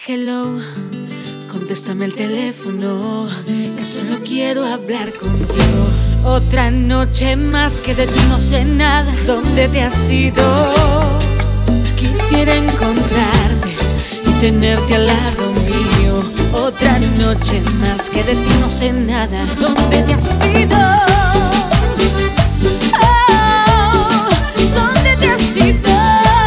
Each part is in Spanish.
Hello, contéstame el teléfono, que solo quiero hablar contigo. Otra noche más que de ti no sé nada. ¿Dónde te has ido? Quisiera encontrarte y tenerte al lado mío. Otra noche más que de ti no sé nada. ¿Dónde te has ido? Oh, ¿dónde te has ido?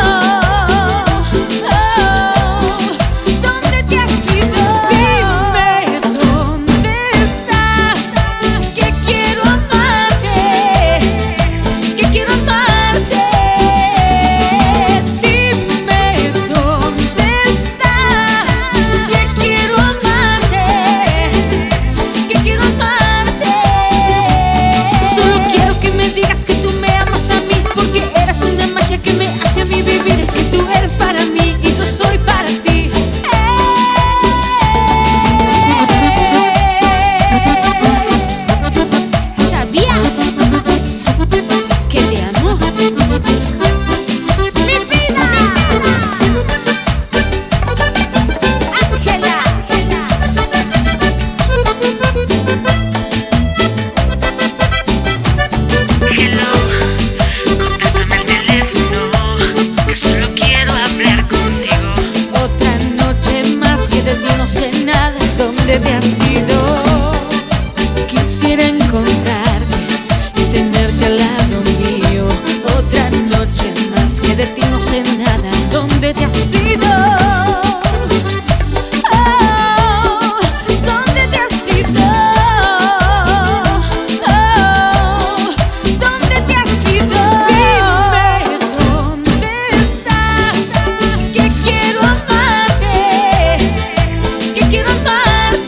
¿Dónde te has ido? Quisiera encontrarte y tenerte al lado mío. Otra noche más que de ti no sé nada. ¿Dónde te has ido? Oh, ¿dónde te has ido? Oh, ¿dónde te has ido? Dime dónde estás, que quiero amarte, que quiero amarte.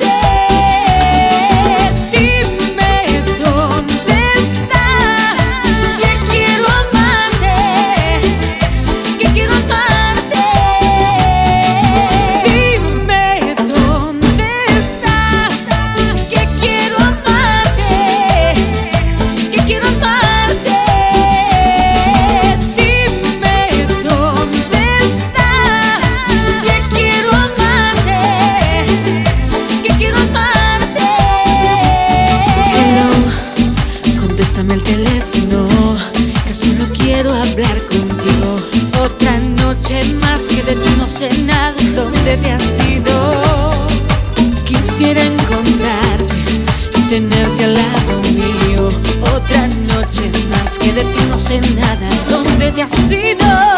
Contéstame el teléfono, que solo quiero hablar contigo. Otra noche más que de ti no sé nada. ¿Dónde te has ido? Quisiera encontrarte y tenerte al lado mío. Otra noche más que de ti no sé nada. ¿Dónde te has ido?